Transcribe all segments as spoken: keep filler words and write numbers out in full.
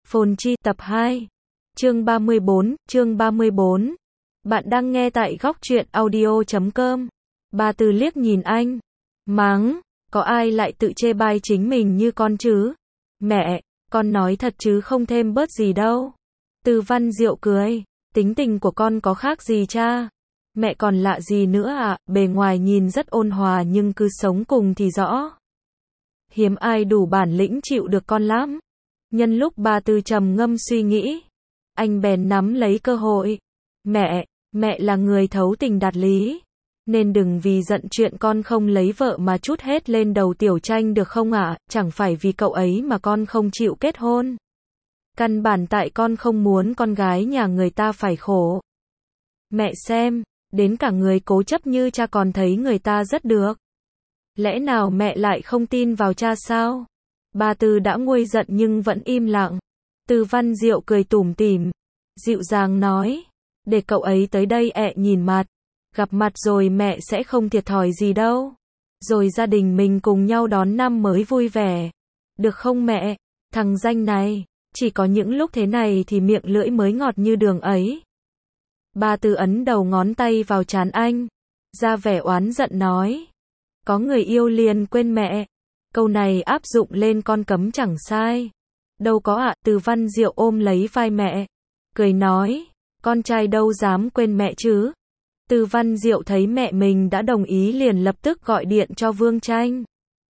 Phồn Chi tập hai. Chương ba mươi bốn, chương ba mươi bốn. Bạn đang nghe tại góc truyện audio chấm com. Bà Từ liếc nhìn anh, mắng, có ai lại tự chê bai chính mình như con chứ? Mẹ, con nói thật chứ không thêm bớt gì đâu. Từ Văn Diệu cười, tính tình của con có khác gì cha? Mẹ còn lạ gì nữa ạ, bề ngoài nhìn rất ôn hòa nhưng cứ sống cùng thì rõ. Hiếm ai đủ bản lĩnh chịu được con lắm. Nhân lúc bà Từ trầm ngâm suy nghĩ, anh bèn nắm lấy cơ hội. Mẹ, mẹ là người thấu tình đạt lý, nên đừng vì giận chuyện con không lấy vợ mà trút hết lên đầu Tiểu Tranh được không ạ? Chẳng phải vì cậu ấy mà con không chịu kết hôn. Căn bản tại con không muốn con gái nhà người ta phải khổ. Mẹ xem, đến cả người cố chấp như cha còn thấy người ta rất được. Lẽ nào mẹ lại không tin vào cha sao? Bà Từ đã nguôi giận nhưng vẫn im lặng. Từ Văn Diệu cười tủm tỉm, dịu dàng nói, để cậu ấy tới đây ẹ nhìn mặt. Gặp mặt rồi mẹ sẽ không thiệt thòi gì đâu. Rồi gia đình mình cùng nhau đón năm mới vui vẻ. Được không mẹ? Thằng danh này, chỉ có những lúc thế này thì miệng lưỡi mới ngọt như đường ấy. Bà Từ ấn đầu ngón tay vào trán anh, ra vẻ oán giận nói, có người yêu liền quên mẹ. Câu này áp dụng lên con cấm chẳng sai. Đâu có ạ, Từ Văn Diệu ôm lấy vai mẹ, cười nói, con trai đâu dám quên mẹ chứ. Từ Văn Diệu thấy mẹ mình đã đồng ý liền lập tức gọi điện cho Vương Tranh.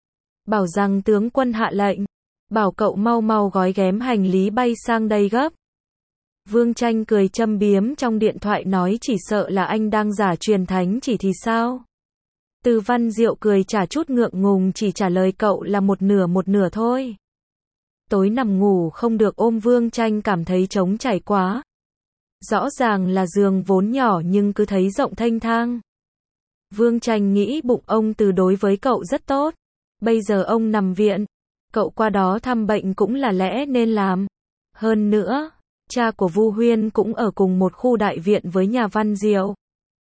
Bảo rằng tướng quân hạ lệnh, bảo cậu mau mau gói ghém hành lý bay sang đây gấp. Vương Tranh cười châm biếm trong điện thoại nói chỉ sợ là anh đang giả truyền thánh chỉ thì sao. Từ Văn Diệu cười chả chút ngượng ngùng chỉ trả lời cậu là một nửa một nửa thôi. Tối nằm ngủ không được ôm Vương Tranh cảm thấy trống trải quá. Rõ ràng là giường vốn nhỏ nhưng cứ thấy rộng thênh thang. Vương Tranh nghĩ bụng ông Từ đối với cậu rất tốt. Bây giờ ông nằm viện, cậu qua đó thăm bệnh cũng là lẽ nên làm. Hơn nữa, cha của Vu Huyên cũng ở cùng một khu đại viện với nhà Văn Diệu.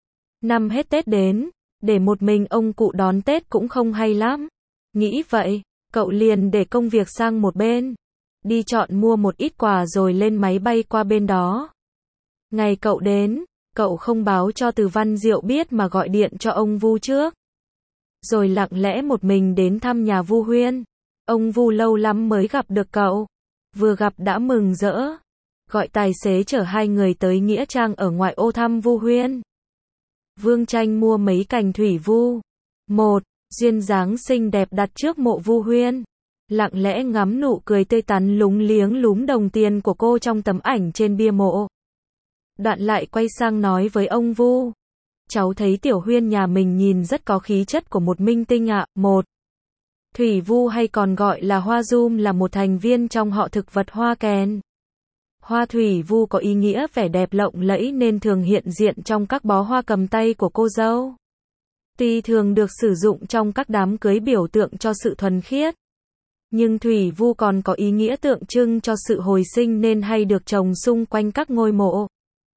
Năm hết Tết đến, để một mình ông cụ đón Tết cũng không hay lắm. Nghĩ vậy, cậu liền để công việc sang một bên, đi chọn mua một ít quà rồi lên máy bay qua bên đó. Ngày cậu đến, cậu không báo cho Từ Văn Diệu biết mà gọi điện cho ông Vu trước. Rồi lặng lẽ một mình đến thăm nhà Vu Huyên. Ông Vu lâu lắm mới gặp được cậu. Vừa gặp đã mừng rỡ. Gọi tài xế chở hai người tới Nghĩa Trang ở ngoại ô thăm Vu Huyên. Vương Tranh mua mấy cành thủy vu. Một, duyên dáng xinh đẹp đặt trước mộ Vu Huyên. Lặng lẽ ngắm nụ cười tươi tắn lúng liếng lúm đồng tiền của cô trong tấm ảnh trên bia mộ. Đoạn lại quay sang nói với ông Vu. Cháu thấy Tiểu Huyên nhà mình nhìn rất có khí chất của một minh tinh ạ. Một, thủy vu hay còn gọi là hoa dum là một thành viên trong họ thực vật hoa kèn. Hoa thủy vu có ý nghĩa vẻ đẹp lộng lẫy nên thường hiện diện trong các bó hoa cầm tay của cô dâu. Tuy thường được sử dụng trong các đám cưới biểu tượng cho sự thuần khiết, nhưng thủy vu còn có ý nghĩa tượng trưng cho sự hồi sinh nên hay được trồng xung quanh các ngôi mộ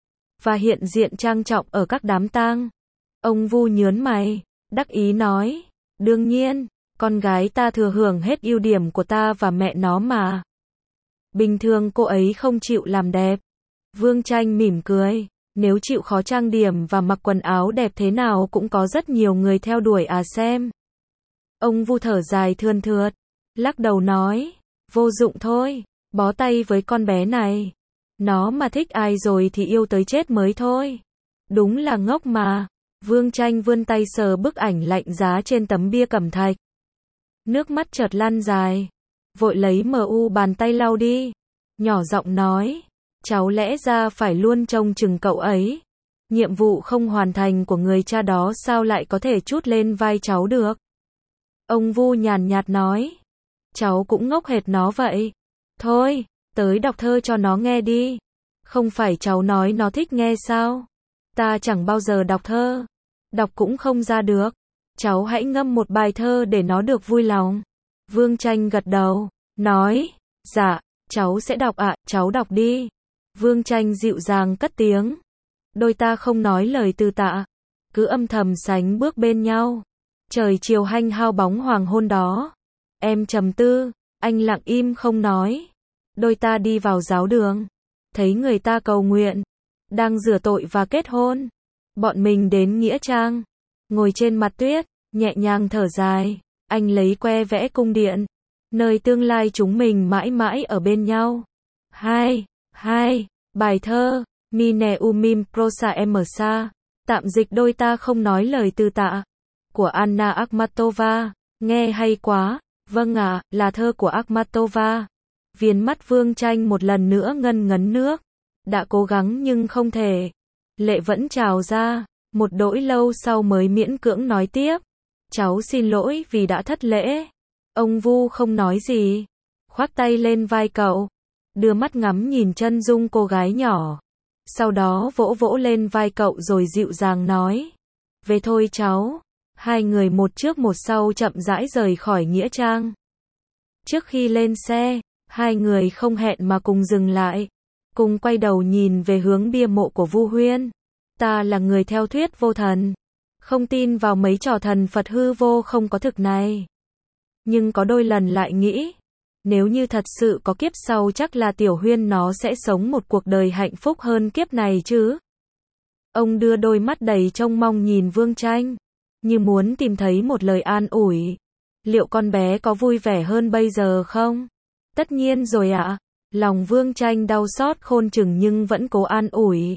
và hiện diện trang trọng ở các đám tang. Ông Vu nhớn mày, đắc ý nói, đương nhiên, con gái ta thừa hưởng hết ưu điểm của ta và mẹ nó mà. Bình thường cô ấy không chịu làm đẹp. Vương Tranh mỉm cười, nếu chịu khó trang điểm và mặc quần áo đẹp thế nào cũng có rất nhiều người theo đuổi à xem. Ông Vu thở dài thườn thượt, lắc đầu nói, vô dụng thôi, bó tay với con bé này. Nó mà thích ai rồi thì yêu tới chết mới thôi. Đúng là ngốc mà. Vương Tranh vươn tay sờ bức ảnh lạnh giá trên tấm bia cẩm thạch. Nước mắt chợt lăn dài. Vội lấy mờ u bàn tay lau đi. Nhỏ giọng nói, cháu lẽ ra phải luôn trông chừng cậu ấy. Nhiệm vụ không hoàn thành của người cha đó sao lại có thể trút lên vai cháu được. Ông Vu nhàn nhạt nói, cháu cũng ngốc hệt nó vậy. Thôi, tới đọc thơ cho nó nghe đi. Không phải cháu nói nó thích nghe sao? Ta chẳng bao giờ đọc thơ. Đọc cũng không ra được. Cháu hãy ngâm một bài thơ để nó được vui lòng. Vương Tranh gật đầu, nói, dạ, cháu sẽ đọc ạ, cháu đọc đi. Vương Tranh dịu dàng cất tiếng. Đôi ta không nói lời từ tạ, cứ âm thầm sánh bước bên nhau. Trời chiều hanh hao bóng hoàng hôn đó. Em trầm tư, anh lặng im không nói. Đôi ta đi vào giáo đường, thấy người ta cầu nguyện, đang rửa tội và kết hôn. Bọn mình đến nghĩa trang, ngồi trên mặt tuyết, nhẹ nhàng thở dài, anh lấy que vẽ cung điện, nơi tương lai chúng mình mãi mãi ở bên nhau. Hai, hai, bài thơ, Mine umim prosa emsa, tạm dịch đôi ta không nói lời từ tạ, của Anna Akhmatova, nghe hay quá, vâng ạ, là thơ của Akhmatova. Viền mắt Vương Tranh một lần nữa ngân ngấn nước, đã cố gắng nhưng không thể, lệ vẫn trào ra, một đỗi lâu sau mới miễn cưỡng nói tiếp, cháu xin lỗi vì đã thất lễ. Ông Vu không nói gì, khoác tay lên vai cậu, đưa mắt ngắm nhìn chân dung cô gái nhỏ, sau đó vỗ vỗ lên vai cậu rồi dịu dàng nói, về thôi cháu. Hai người một trước một sau chậm rãi rời khỏi nghĩa trang. Trước khi lên xe, hai người không hẹn mà cùng dừng lại, cùng quay đầu nhìn về hướng bia mộ của Vu Huyên. Ta là người theo thuyết vô thần, không tin vào mấy trò thần Phật hư vô không có thực này. Nhưng có đôi lần lại nghĩ, nếu như thật sự có kiếp sau chắc là Tiểu Huyên nó sẽ sống một cuộc đời hạnh phúc hơn kiếp này chứ. Ông đưa đôi mắt đầy trông mong nhìn Vương Tranh, như muốn tìm thấy một lời an ủi. Liệu con bé có vui vẻ hơn bây giờ không? Tất nhiên rồi ạ. Lòng Vương Tranh đau xót khôn chừng nhưng vẫn cố an ủi.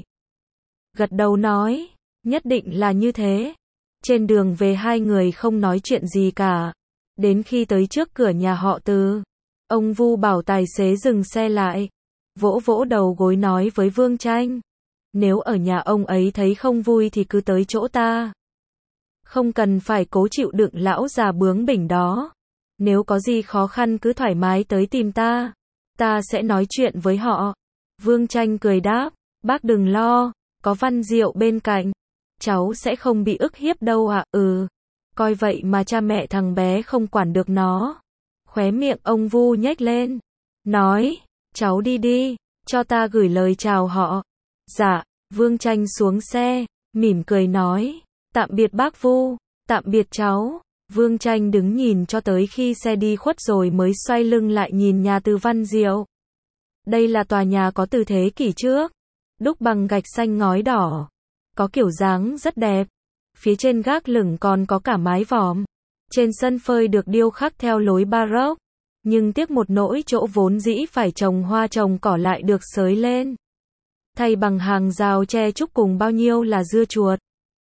Gật đầu nói, nhất định là như thế. Trên đường về hai người không nói chuyện gì cả. Đến khi tới trước cửa nhà họ Từ, ông Vu bảo tài xế dừng xe lại, vỗ vỗ đầu gối nói với Vương Tranh, nếu ở nhà ông ấy thấy không vui thì cứ tới chỗ ta. Không cần phải cố chịu đựng lão già bướng bỉnh đó. Nếu có gì khó khăn cứ thoải mái tới tìm ta. Ta sẽ nói chuyện với họ. Vương Tranh cười đáp, bác đừng lo, có Văn Diệu bên cạnh. Cháu sẽ không bị ức hiếp đâu ạ. Ừ, coi vậy mà cha mẹ thằng bé không quản được nó. Khóe miệng ông Vu nhếch lên, nói, cháu đi đi, cho ta gửi lời chào họ. Dạ, Vương Tranh xuống xe, mỉm cười nói, tạm biệt bác Vu, tạm biệt cháu. Vương Tranh đứng nhìn cho tới khi xe đi khuất rồi mới xoay lưng lại nhìn nhà Từ Văn Diệu. Đây là tòa nhà có từ thế kỷ trước, đúc bằng gạch xanh ngói đỏ, có kiểu dáng rất đẹp. Phía trên gác lửng còn có cả mái vòm. Trên sân phơi được điêu khắc theo lối Baroque, nhưng tiếc một nỗi chỗ vốn dĩ phải trồng hoa trồng cỏ lại được xới lên, thay bằng hàng rào tre trúc cùng bao nhiêu là dưa chuột.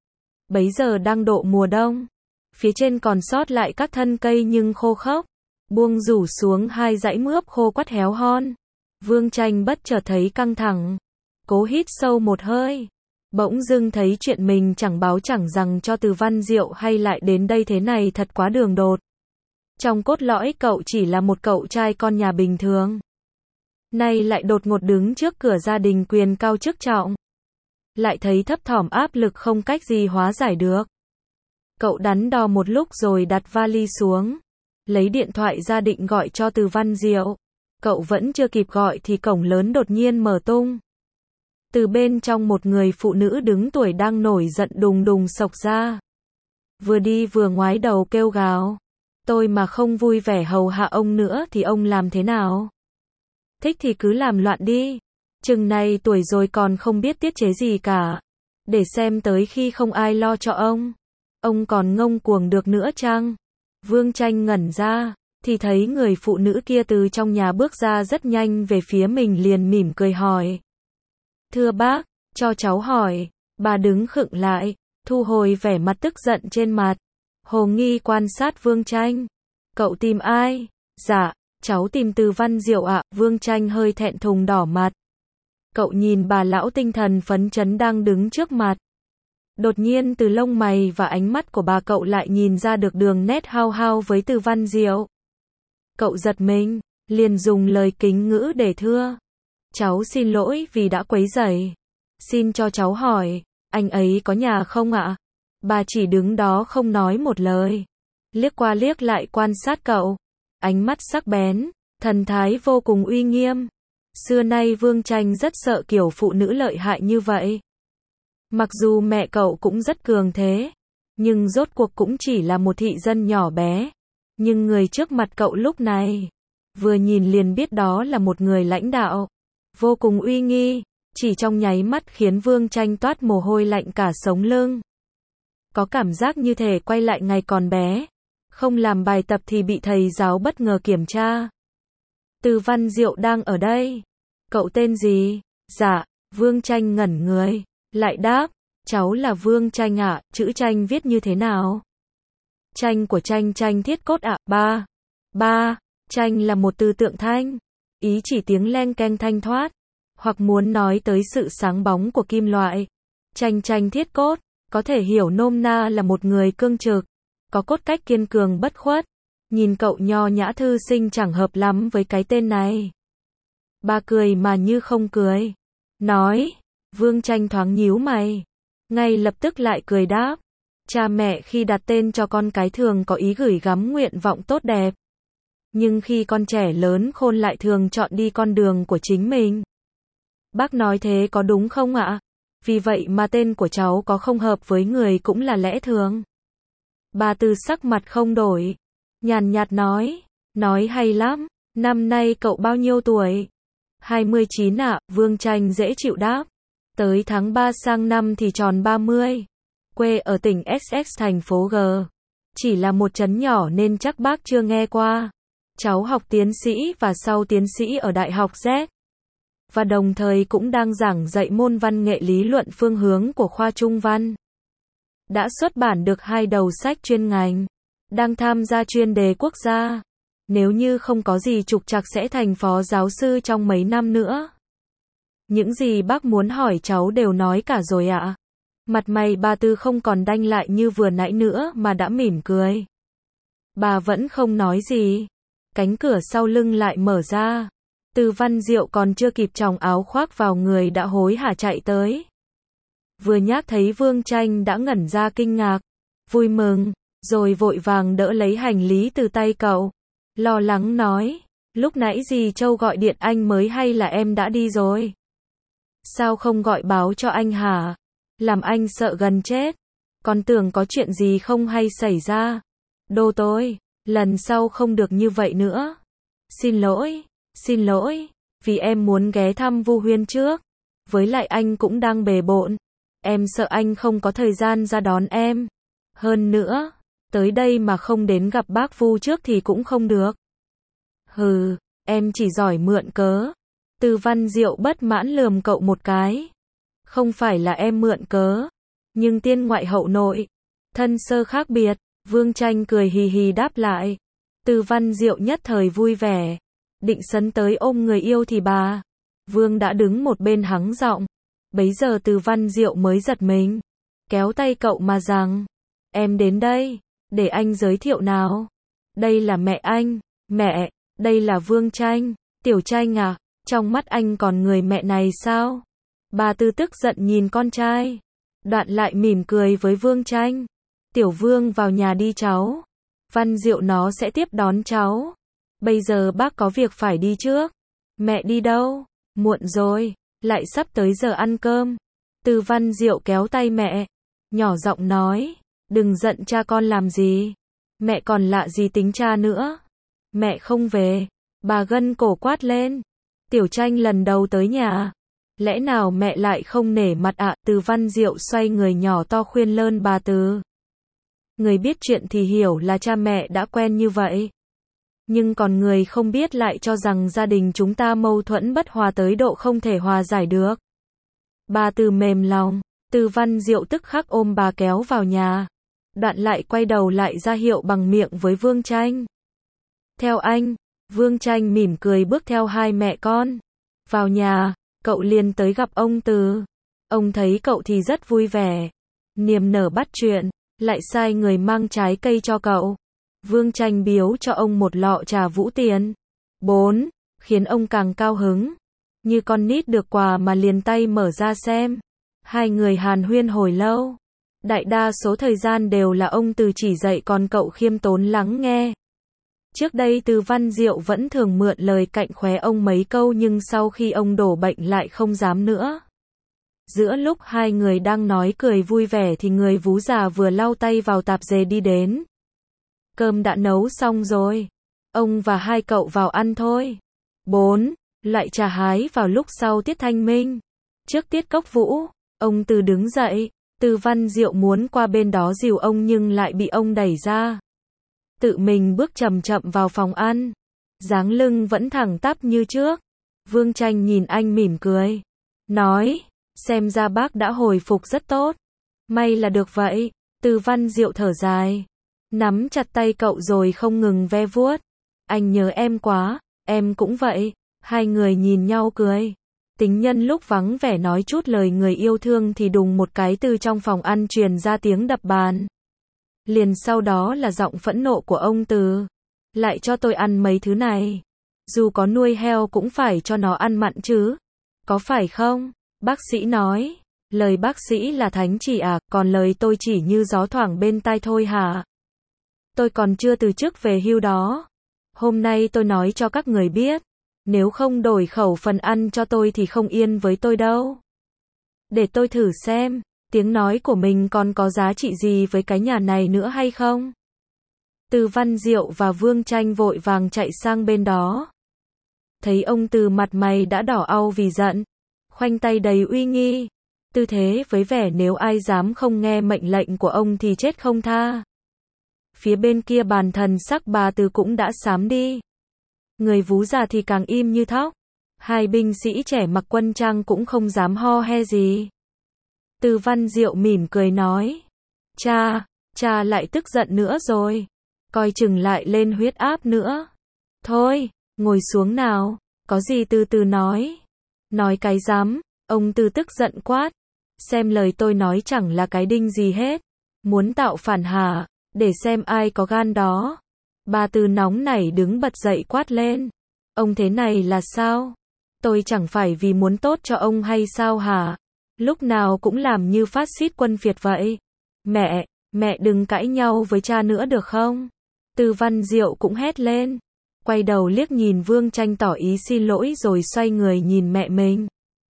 Bấy giờ đang độ mùa đông, phía trên còn sót lại các thân cây nhưng khô khốc, buông rủ xuống hai dãy mướp khô quắt héo hon. Vương Tranh bất chợt thấy căng thẳng, cố hít sâu một hơi. Bỗng dưng thấy chuyện mình chẳng báo chẳng rằng cho Từ Văn Diệu hay lại đến đây thế này thật quá đường đột. Trong cốt lõi cậu chỉ là một cậu trai con nhà bình thường, nay lại đột ngột đứng trước cửa gia đình quyền cao chức trọng. Lại thấy thấp thỏm áp lực không cách gì hóa giải được. Cậu đắn đo một lúc rồi đặt vali xuống, lấy điện thoại ra định gọi cho Từ Văn Diệu. Cậu vẫn chưa kịp gọi thì cổng lớn đột nhiên mở tung. Từ bên trong một người phụ nữ đứng tuổi đang nổi giận đùng đùng xộc ra. Vừa đi vừa ngoái đầu kêu gào. Tôi mà không vui vẻ hầu hạ ông nữa thì ông làm thế nào? Thích thì cứ làm loạn đi. Chừng này tuổi rồi còn không biết tiết chế gì cả. Để xem tới khi không ai lo cho ông, ông còn ngông cuồng được nữa chăng? Vương Tranh ngẩn ra, thì thấy người phụ nữ kia từ trong nhà bước ra rất nhanh về phía mình liền mỉm cười hỏi. Thưa bác, cho cháu hỏi. Bà đứng khựng lại, thu hồi vẻ mặt tức giận trên mặt. Hồ nghi quan sát Vương Tranh. Cậu tìm ai? Dạ, cháu tìm Từ Văn Diệu ạ. Vương Tranh hơi thẹn thùng đỏ mặt. Cậu nhìn bà lão tinh thần phấn chấn đang đứng trước mặt. Đột nhiên từ lông mày và ánh mắt của bà cậu lại nhìn ra được đường nét hao hao với Từ Văn Diệu. Cậu giật mình, liền dùng lời kính ngữ để thưa. Cháu xin lỗi vì đã quấy rầy. Xin cho cháu hỏi, anh ấy có nhà không ạ? Bà chỉ đứng đó không nói một lời. Liếc qua liếc lại quan sát cậu. Ánh mắt sắc bén, thần thái vô cùng uy nghiêm. Xưa nay Vương Tranh rất sợ kiểu phụ nữ lợi hại như vậy. Mặc dù mẹ cậu cũng rất cường thế, nhưng rốt cuộc cũng chỉ là một thị dân nhỏ bé. Nhưng người trước mặt cậu lúc này, vừa nhìn liền biết đó là một người lãnh đạo, vô cùng uy nghi, chỉ trong nháy mắt khiến Vương Tranh toát mồ hôi lạnh cả sống lưng. Có cảm giác như thể quay lại ngày còn bé, không làm bài tập thì bị thầy giáo bất ngờ kiểm tra. Từ Văn Diệu đang ở đây. Cậu tên gì? Dạ, Vương Tranh ngẩn người, lại đáp, cháu là Vương Tranh ạ, chữ Tranh viết như thế nào? Tranh của Tranh Tranh thiết cốt ạ, ba. Ba, Tranh là một từ tượng thanh, ý chỉ tiếng leng keng thanh thoát, hoặc muốn nói tới sự sáng bóng của kim loại. Tranh Tranh thiết cốt, có thể hiểu nôm na là một người cương trực, có cốt cách kiên cường bất khuất. Nhìn cậu nho nhã thư sinh chẳng hợp lắm với cái tên này. Ba cười mà như không cười. Nói, Vương Tranh thoáng nhíu mày. Ngay lập tức lại cười đáp. Cha mẹ khi đặt tên cho con cái thường có ý gửi gắm nguyện vọng tốt đẹp. Nhưng khi con trẻ lớn khôn lại thường chọn đi con đường của chính mình. Bác nói thế có đúng không ạ? Vì vậy mà tên của cháu có không hợp với người cũng là lẽ thường. Bà Từ sắc mặt không đổi, nhàn nhạt nói, nói hay lắm, năm nay cậu bao nhiêu tuổi? hai mươi chín ạ, Vương Tranh dễ chịu đáp. Tới tháng ba sang năm thì tròn ba mươi. Quê ở tỉnh Essex thành phố G. Chỉ là một trấn nhỏ nên chắc bác chưa nghe qua. Cháu học tiến sĩ và sau tiến sĩ ở Đại học Z. Và đồng thời cũng đang giảng dạy môn văn nghệ lý luận phương hướng của khoa Trung văn. Đã xuất bản được hai đầu sách chuyên ngành. Đang tham gia chuyên đề quốc gia. Nếu như không có gì trục trặc sẽ thành phó giáo sư trong mấy năm nữa. Những gì bác muốn hỏi cháu đều nói cả rồi ạ. Mặt mày bà Tư không còn đanh lại như vừa nãy nữa mà đã mỉm cười. Bà vẫn không nói gì. Cánh cửa sau lưng lại mở ra. Từ Văn Diệu còn chưa kịp choàng áo khoác vào người đã hối hả chạy tới. Vừa nhắc thấy Vương Tranh đã ngẩn ra kinh ngạc, vui mừng, rồi vội vàng đỡ lấy hành lý từ tay cậu. Lo lắng nói, lúc nãy dì Châu gọi điện anh mới hay là em đã đi rồi? Sao không gọi báo cho anh hả? Làm anh sợ gần chết. Còn tưởng có chuyện gì không hay xảy ra. Đồ tôi, lần sau không được như vậy nữa. Xin lỗi, xin lỗi, vì em muốn ghé thăm Vu Huyên trước. Với lại anh cũng đang bề bộn. Em sợ anh không có thời gian ra đón em. Hơn nữa, tới đây mà không đến gặp bác Vu trước thì cũng không được. Hừ, em chỉ giỏi mượn cớ. Từ Văn Diệu bất mãn lườm cậu một cái. Không phải là em mượn cớ, nhưng tiên ngoại hậu nội, thân sơ khác biệt. Vương Tranh cười hì hì đáp lại. Từ Văn Diệu nhất thời vui vẻ, định sấn tới ôm người yêu thì bà Vương đã đứng một bên hắng giọng. Bấy giờ Từ Văn Diệu mới giật mình, kéo tay cậu mà rằng, em đến đây, để anh giới thiệu nào. Đây là mẹ anh. Mẹ, đây là Vương Tranh. Tiểu Tranh à, trong mắt anh còn người mẹ này sao? Bà Tư tức giận nhìn con trai, đoạn lại mỉm cười với Vương Tranh. Tiểu Vương vào nhà đi cháu. Văn Diệu nó sẽ tiếp đón cháu. Bây giờ bác có việc phải đi trước. Mẹ đi đâu? Muộn rồi, lại sắp tới giờ ăn cơm. Từ Văn Diệu kéo tay mẹ, nhỏ giọng nói, đừng giận cha con làm gì. Mẹ còn lạ gì tính cha nữa. Mẹ không về. Bà gân cổ quát lên. Tiểu Tranh lần đầu tới nhà. Lẽ nào mẹ lại không nể mặt ạ? À? Từ Văn Diệu xoay người nhỏ to khuyên lơn bà Từ. Người biết chuyện thì hiểu là cha mẹ đã quen như vậy. Nhưng còn người không biết lại cho rằng gia đình chúng ta mâu thuẫn bất hòa tới độ không thể hòa giải được. Bà Từ mềm lòng. Từ Văn Diệu tức khắc ôm bà kéo vào nhà. Đoạn lại quay đầu lại ra hiệu bằng miệng với Vương Tranh. Theo anh. Vương Tranh mỉm cười bước theo hai mẹ con. Vào nhà, cậu liền tới gặp ông Từ. Ông thấy cậu thì rất vui vẻ. Niềm nở bắt chuyện, lại sai người mang trái cây cho cậu. Vương Tranh biếu cho ông một lọ trà Vũ Tiền. Bốn, khiến ông càng cao hứng. Như con nít được quà mà liền tay mở ra xem. Hai người hàn huyên hồi lâu. Đại đa số thời gian đều là ông Từ chỉ dạy còn cậu khiêm tốn lắng nghe. Trước đây Từ Văn Diệu vẫn thường mượn lời cạnh khóe ông mấy câu nhưng sau khi ông đổ bệnh lại không dám nữa. Giữa lúc hai người đang nói cười vui vẻ thì người vú già vừa lau tay vào tạp dề đi đến. Cơm đã nấu xong rồi. ông và hai cậu vào ăn thôi. bốn. Loại trà hái vào lúc sau tiết thanh minh. Trước tiết cốc vũ, ông Từ đứng dậy, Từ Văn Diệu muốn qua bên đó dìu ông nhưng lại bị ông đẩy ra. Tự mình bước chậm chậm vào phòng ăn. Dáng lưng vẫn thẳng tắp như trước. Vương Tranh nhìn anh mỉm cười. Nói, xem ra bác đã hồi phục rất tốt. May là được vậy. Từ Văn Diệu thở dài. Nắm chặt tay cậu rồi không ngừng ve vuốt. Anh nhớ em quá, em cũng vậy. Hai người nhìn nhau cười. Tính nhân lúc vắng vẻ nói chút lời người yêu thương thì đùng một cái từ trong phòng ăn truyền ra tiếng đập bàn. Liền sau đó là giọng phẫn nộ của ông Từ. Lại cho tôi ăn mấy thứ này. Dù có nuôi heo cũng phải cho nó ăn mặn chứ. Có phải không? Bác sĩ nói. Lời bác sĩ là thánh chỉ à, còn lời tôi chỉ như gió thoảng bên tai thôi hả? Tôi còn chưa từ chức về hưu đó. Hôm nay tôi nói cho các người biết. Nếu không đổi khẩu phần ăn cho tôi thì không yên với tôi đâu. Để tôi thử xem, tiếng nói của mình còn có giá trị gì với cái nhà này nữa hay không? Từ Văn Diệu và Vương Tranh vội vàng chạy sang bên đó. Thấy ông Từ mặt mày đã đỏ au vì giận, khoanh tay đầy uy nghi. Tư thế với vẻ nếu ai dám không nghe mệnh lệnh của ông thì chết không tha. Phía bên kia bàn thần sắc bà Từ cũng đã xám đi. Người vú già thì càng im như thóc. Hai binh sĩ trẻ mặc quân trang cũng không dám ho he gì. Từ Văn Diệu mỉm cười nói. Cha, cha lại tức giận nữa rồi. Coi chừng lại lên huyết áp nữa. Thôi, ngồi xuống nào. Có gì từ từ nói. Nói cái dám. Ông Từ tức giận quát. Xem lời tôi nói chẳng là cái đinh gì hết. Muốn tạo phản hả? Để xem ai có gan đó. Bà Từ nóng nảy đứng bật dậy quát lên. Ông thế này là sao? Tôi chẳng phải vì muốn tốt cho ông hay sao hả? Lúc nào cũng làm như phát xít quân Việt vậy. Mẹ, mẹ đừng cãi nhau với cha nữa được không? Từ Văn Diệu cũng hét lên. Quay đầu liếc nhìn Vương Tranh tỏ ý xin lỗi rồi xoay người nhìn mẹ mình.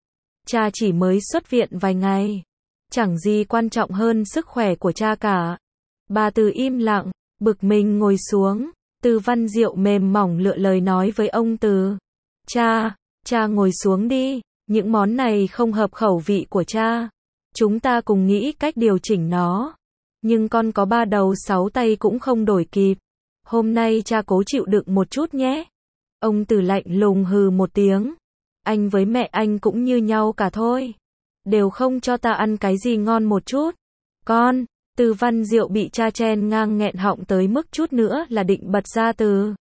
Cha chỉ mới xuất viện vài ngày. Chẳng gì quan trọng hơn sức khỏe của cha cả. Bà Từ im lặng, bực mình ngồi xuống. Từ Văn Diệu mềm mỏng lựa lời nói với ông Từ. Cha, cha ngồi xuống đi. Những món này không hợp khẩu vị của cha. Chúng ta cùng nghĩ cách điều chỉnh nó. Nhưng con có ba đầu sáu tay cũng không đổi kịp. Hôm nay cha cố chịu đựng một chút nhé. Ông Từ lạnh lùng hừ một tiếng. Anh với mẹ anh cũng như nhau cả thôi. Đều không cho ta ăn cái gì ngon một chút. Con, Từ Văn Diệu bị cha chen ngang nghẹn họng tới mức chút nữa là định bật ra từ.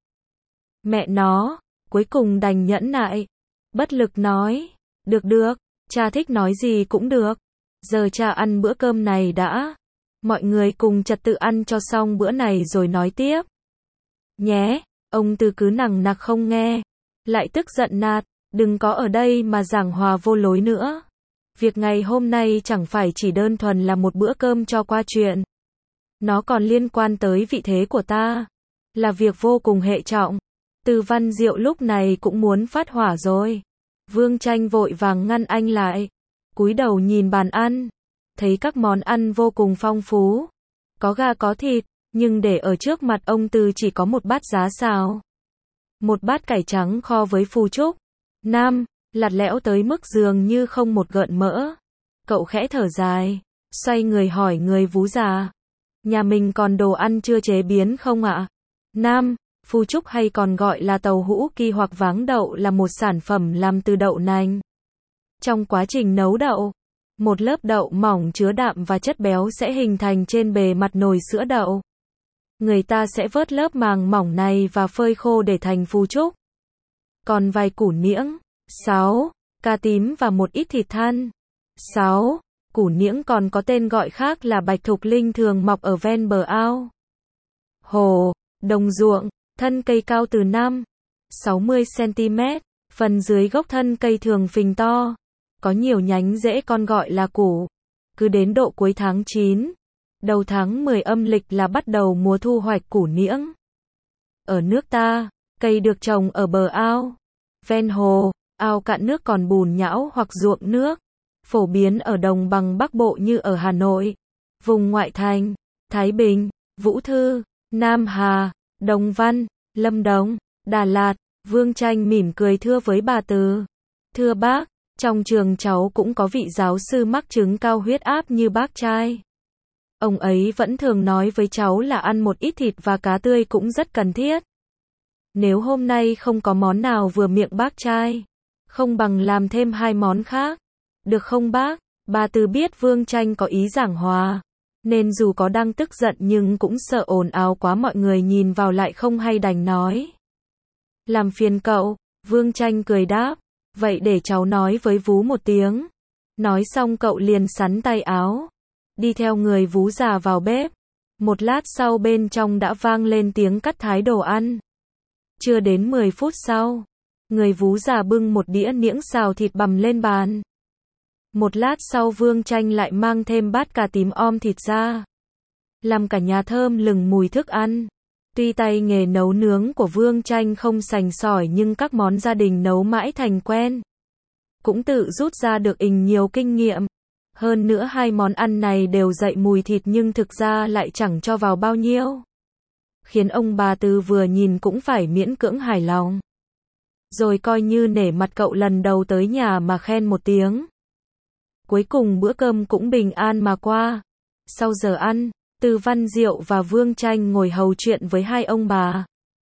Mẹ nó, cuối cùng đành nhẫn nại. Bất lực nói. Được được, cha thích nói gì cũng được. Giờ cha ăn bữa cơm này đã. Mọi người cùng trật tự ăn cho xong bữa này rồi nói tiếp. Nhé, ông Từ cứ nằng nặc không nghe. Lại tức giận nạt, đừng có ở đây mà giảng hòa vô lối nữa. Việc ngày hôm nay chẳng phải chỉ đơn thuần là một bữa cơm cho qua chuyện. Nó còn liên quan tới vị thế của ta. Là việc vô cùng hệ trọng. Từ Văn Diệu lúc này cũng muốn phát hỏa rồi. Vương Tranh vội vàng ngăn anh lại. Cúi đầu nhìn bàn ăn. Thấy các món ăn vô cùng phong phú. Có gà có thịt, nhưng để ở trước mặt ông Từ chỉ có một bát giá xào. Một bát cải trắng kho với phù trúc. Nam, lạt lẽo tới mức dường như không một gợn mỡ. Cậu khẽ thở dài. Xoay người hỏi người vú già. Nhà mình còn đồ ăn chưa chế biến không ạ? Nam, phù trúc hay còn gọi là tàu hũ kỳ hoặc váng đậu là một sản phẩm làm từ đậu nành. Trong quá trình nấu đậu, một lớp đậu mỏng chứa đạm và chất béo sẽ hình thành trên bề mặt nồi sữa đậu. Người ta sẽ vớt lớp màng mỏng này và phơi khô để thành phù trúc. Còn vài củ niễng, sáu, cà tím và một ít thịt thăn. sáu. Củ niễng còn có tên gọi khác là bạch thục linh thường mọc ở ven bờ ao, hồ, đồng ruộng. Thân cây cao từ năm đến sáu mươi xăng-ti-mét, phần dưới gốc thân cây thường phình to, có nhiều nhánh rễ con gọi là củ. Cứ đến độ cuối tháng chín, đầu tháng mười âm lịch là bắt đầu mùa thu hoạch củ niễng. Ở nước ta, cây được trồng ở bờ ao, ven hồ, ao cạn nước còn bùn nhão hoặc ruộng nước, phổ biến ở đồng bằng Bắc Bộ như ở Hà Nội, vùng ngoại thành, Thái Bình, Vũ Thư, Nam Hà, Đồng Văn, Lâm Đồng, Đà Lạt, Vương Tranh mỉm cười thưa với bà Từ. Thưa bác, trong trường cháu cũng có vị giáo sư mắc chứng cao huyết áp như bác trai. Ông ấy vẫn thường nói với cháu là ăn một ít thịt và cá tươi cũng rất cần thiết. Nếu hôm nay không có món nào vừa miệng bác trai, không bằng làm thêm hai món khác. Được không bác? Bà Từ biết Vương Tranh có ý giảng hòa, nên dù có đang tức giận nhưng cũng sợ ồn ào quá mọi người nhìn vào lại không hay đành nói. Làm phiền cậu, Vương Tranh cười đáp, vậy để cháu nói với Vú một tiếng. Nói xong cậu liền xắn tay áo, đi theo người Vú già vào bếp. Một lát sau bên trong đã vang lên tiếng cắt thái đồ ăn. Chưa đến mười phút sau, người Vú già bưng một đĩa niễng xào thịt bằm lên bàn. Một lát sau Vương Tranh lại mang thêm bát cà tím om thịt ra, làm cả nhà thơm lừng mùi thức ăn. Tuy tay nghề nấu nướng của Vương Tranh không sành sỏi nhưng các món gia đình nấu mãi thành quen, cũng tự rút ra được ình nhiều kinh nghiệm. Hơn nữa hai món ăn này đều dậy mùi thịt nhưng thực ra lại chẳng cho vào bao nhiêu, khiến ông bà Từ vừa nhìn cũng phải miễn cưỡng hài lòng. Rồi coi như nể mặt cậu lần đầu tới nhà mà khen một tiếng. Cuối cùng bữa cơm cũng bình an mà qua. Sau giờ ăn, Từ Văn Diệu và Vương Tranh ngồi hầu chuyện với hai ông bà.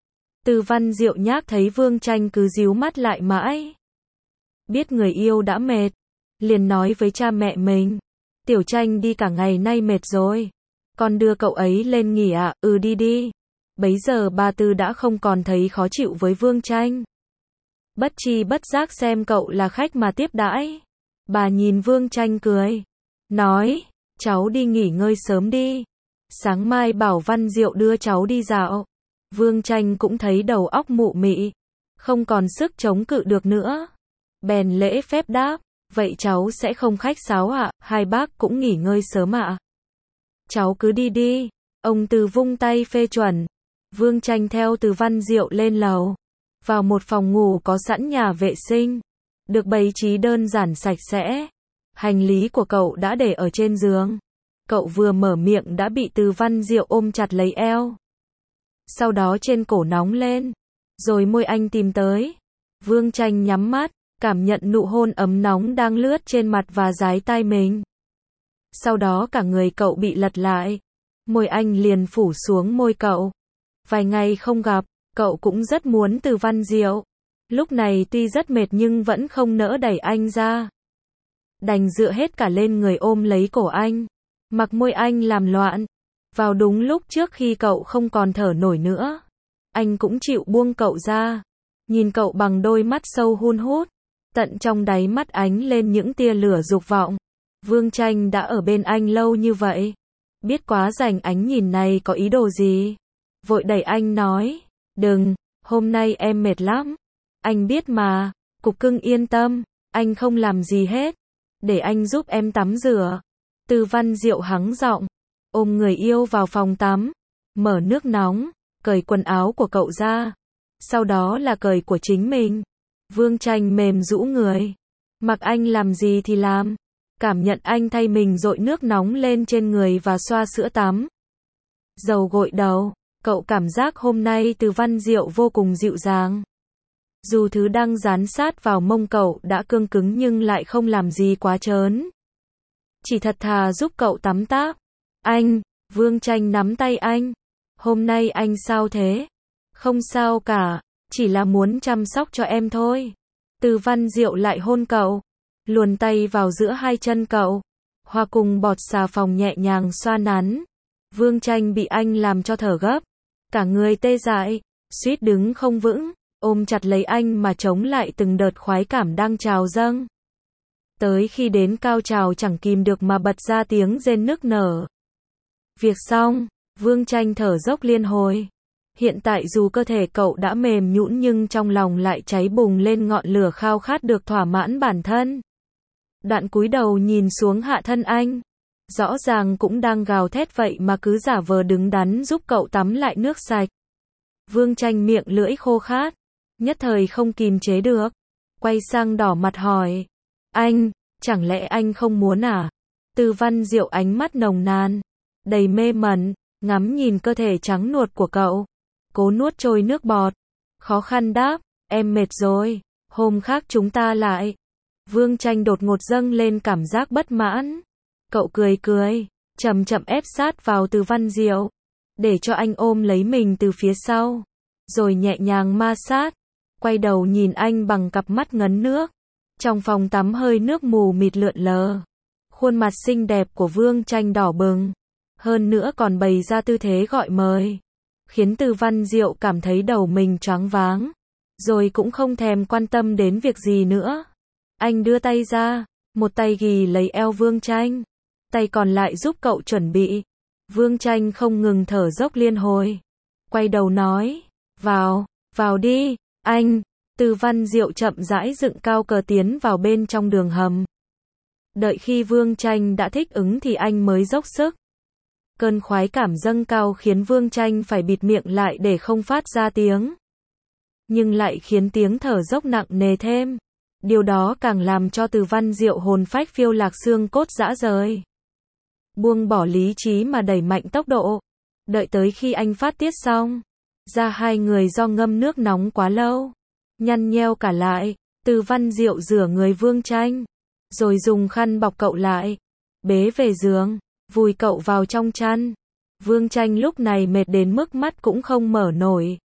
Từ Văn Diệu nhác thấy Vương Tranh cứ díu mắt lại mãi. Biết người yêu đã mệt, liền nói với cha mẹ mình. Tiểu Tranh đi cả ngày nay mệt rồi. Con đưa cậu ấy lên nghỉ ạ, à? Ừ đi đi. Bấy giờ bà Từ đã không còn thấy khó chịu với Vương Tranh. Bất chi bất giác xem cậu là khách mà tiếp đãi. Bà nhìn Vương Tranh cười, nói, cháu đi nghỉ ngơi sớm đi. Sáng mai bảo Văn Diệu đưa cháu đi dạo. Vương Tranh cũng thấy đầu óc mụ mị, không còn sức chống cự được nữa. Bèn lễ phép đáp, vậy cháu sẽ không khách sáo ạ, à? Hai bác cũng nghỉ ngơi sớm ạ. À? Cháu cứ đi đi. Ông Từ vung tay phê chuẩn. Vương Tranh theo Từ Văn Diệu lên lầu, vào một phòng ngủ có sẵn nhà vệ sinh, được bày trí đơn giản sạch sẽ. Hành lý của cậu đã để ở trên giường. Cậu vừa mở miệng đã bị Từ Văn Diệu ôm chặt lấy eo. Sau đó trên cổ nóng lên, rồi môi anh tìm tới. Vương Tranh nhắm mắt, cảm nhận nụ hôn ấm nóng đang lướt trên mặt và dái tai mình. Sau đó cả người cậu bị lật lại, môi anh liền phủ xuống môi cậu. Vài ngày không gặp, cậu cũng rất muốn Từ Văn Diệu. Lúc này tuy rất mệt nhưng vẫn không nỡ đẩy anh ra. Đành dựa hết cả lên người ôm lấy cổ anh, mặc môi anh làm loạn. Vào đúng lúc trước khi cậu không còn thở nổi nữa, anh cũng chịu buông cậu ra. Nhìn cậu bằng đôi mắt sâu hun hút, tận trong đáy mắt ánh lên những tia lửa dục vọng. Vương Tranh đã ở bên anh lâu như vậy, biết quá rành ánh nhìn này có ý đồ gì. Vội đẩy anh nói, đừng, hôm nay em mệt lắm. Anh biết mà, cục cưng yên tâm, anh không làm gì hết. Để anh giúp em tắm rửa. Từ Văn Diệu hắng giọng, ôm người yêu vào phòng tắm, mở nước nóng, cởi quần áo của cậu ra. Sau đó là cởi của chính mình. Vương Tranh mềm rũ người, mặc anh làm gì thì làm. Cảm nhận anh thay mình dội nước nóng lên trên người và xoa sữa tắm, dầu gội đầu. Cậu cảm giác hôm nay Từ Văn Diệu vô cùng dịu dàng. Dù thứ đang dán sát vào mông cậu đã cương cứng nhưng lại không làm gì quá trớn. Chỉ thật thà giúp cậu tắm táp. Anh, Vương Tranh nắm tay anh. Hôm nay anh sao thế? Không sao cả, chỉ là muốn chăm sóc cho em thôi. Từ Văn Diệu lại hôn cậu, luồn tay vào giữa hai chân cậu, hòa cùng bọt xà phòng nhẹ nhàng xoa nắn. Vương Tranh bị anh làm cho thở gấp, cả người tê dại, suýt đứng không vững, ôm chặt lấy anh mà chống lại từng đợt khoái cảm đang trào dâng. Tới khi đến cao trào chẳng kìm được mà bật ra tiếng rên nức nở. Việc xong, Vương Tranh thở dốc liên hồi. Hiện tại dù cơ thể cậu đã mềm nhũn nhưng trong lòng lại cháy bùng lên ngọn lửa khao khát được thỏa mãn bản thân. Đoạn cúi đầu nhìn xuống hạ thân anh. Rõ ràng cũng đang gào thét vậy mà cứ giả vờ đứng đắn giúp cậu tắm lại nước sạch. Vương Tranh miệng lưỡi khô khát, nhất thời không kìm chế được. Quay sang đỏ mặt hỏi. Anh, chẳng lẽ anh không muốn à? Từ Văn Diệu ánh mắt nồng nàn, đầy mê mẩn, ngắm nhìn cơ thể trắng nuột của cậu. cố nuốt trôi nước bọt. Khó khăn đáp, em mệt rồi, hôm khác chúng ta lại. Vương Tranh đột ngột dâng lên cảm giác bất mãn. Cậu cười cười, chậm chậm ép sát vào Từ Văn Diệu, để cho anh ôm lấy mình từ phía sau, rồi nhẹ nhàng ma sát, quay đầu nhìn anh bằng cặp mắt ngấn nước. Trong phòng tắm hơi nước mù mịt lượn lờ, khuôn mặt xinh đẹp của Vương Tranh đỏ bừng, hơn nữa còn bày ra tư thế gọi mời, khiến Từ Văn Diệu cảm thấy đầu mình choáng váng, rồi cũng không thèm quan tâm đến việc gì nữa. Anh đưa tay ra, một tay ghì lấy eo Vương Tranh, tay còn lại giúp cậu chuẩn bị. Vương Tranh không ngừng thở dốc liên hồi, quay đầu nói, vào, vào đi, anh. Từ Văn Diệu chậm rãi dựng cao cờ tiến vào bên trong đường hầm. Đợi khi Vương Tranh đã thích ứng thì anh mới dốc sức. Cơn khoái cảm dâng cao khiến Vương Tranh phải bịt miệng lại để không phát ra tiếng, nhưng lại khiến tiếng thở dốc nặng nề thêm. Điều đó càng làm cho Từ Văn Diệu hồn phách phiêu lạc, xương cốt rã rời. Buông bỏ lý trí mà đẩy mạnh tốc độ. Đợi tới khi anh phát tiết xong, da hai người do ngâm nước nóng quá lâu, nhăn nheo cả lại. Từ Văn Diệu rửa người Vương Tranh, rồi dùng khăn bọc cậu lại, bế về giường, vùi cậu vào trong chăn. Vương Tranh lúc này mệt đến mức mắt cũng không mở nổi,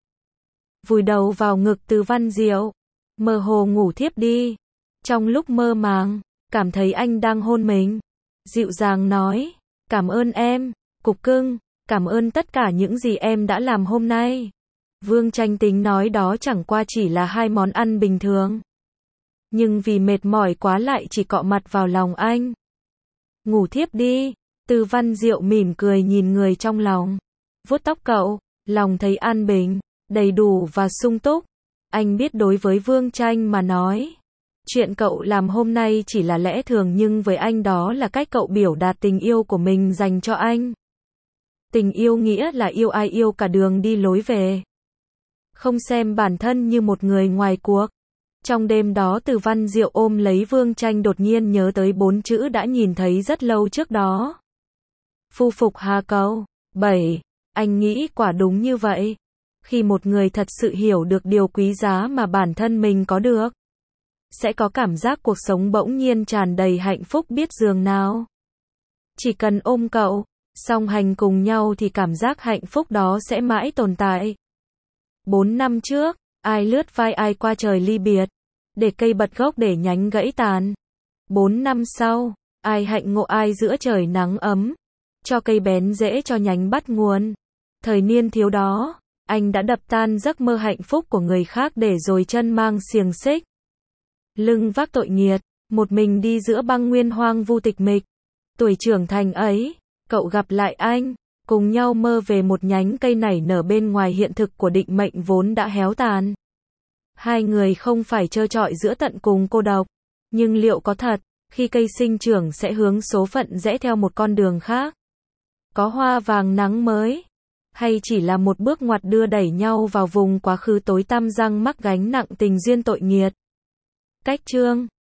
vùi đầu vào ngực Từ Văn Diệu, mơ hồ ngủ thiếp đi. Trong lúc mơ màng, cảm thấy anh đang hôn mình, dịu dàng nói, cảm ơn em, cục cưng, cảm ơn tất cả những gì em đã làm hôm nay. Vương Tranh tính nói đó chẳng qua chỉ là hai món ăn bình thường, nhưng vì mệt mỏi quá lại chỉ cọ mặt vào lòng anh. Ngủ thiếp đi. Từ Văn Diệu mỉm cười nhìn người trong lòng, vuốt tóc cậu, lòng thấy an bình, đầy đủ và sung túc. Anh biết đối với Vương Tranh mà nói, chuyện cậu làm hôm nay chỉ là lẽ thường, nhưng với anh đó là cách cậu biểu đạt tình yêu của mình dành cho anh. Tình yêu nghĩa là yêu ai yêu cả đường đi lối về, không xem bản thân như một người ngoài cuộc. Trong đêm đó Từ Văn Diệu ôm lấy Vương Tranh, đột nhiên nhớ tới bốn chữ đã nhìn thấy rất lâu trước đó. Phu phục hà cầu. bảy. Anh nghĩ quả đúng như vậy. Khi một người thật sự hiểu được điều quý giá mà bản thân mình có được, sẽ có cảm giác cuộc sống bỗng nhiên tràn đầy hạnh phúc biết dường nào. Chỉ cần ôm cậu, song hành cùng nhau thì cảm giác hạnh phúc đó sẽ mãi tồn tại. Bốn năm trước, ai lướt vai ai qua trời ly biệt, để cây bật gốc để nhánh gãy tàn. Bốn năm sau, ai hạnh ngộ ai giữa trời nắng ấm, cho cây bén rễ cho nhánh bắt nguồn. Thời niên thiếu đó, anh đã đập tan giấc mơ hạnh phúc của người khác để rồi chân mang xiềng xích, lưng vác tội nghiệt, một mình đi giữa băng nguyên hoang vu tịch mịch. Tuổi trưởng thành ấy, cậu gặp lại anh, cùng nhau mơ về một nhánh cây nảy nở bên ngoài hiện thực của định mệnh vốn đã héo tàn. Hai người không phải trơ trọi giữa tận cùng cô độc, nhưng liệu có thật, khi cây sinh trưởng sẽ hướng số phận rẽ theo một con đường khác? Có hoa vàng nắng mới, hay chỉ là một bước ngoặt đưa đẩy nhau vào vùng quá khứ tối tăm răng mắc gánh nặng tình duyên tội nghiệt? Cách chương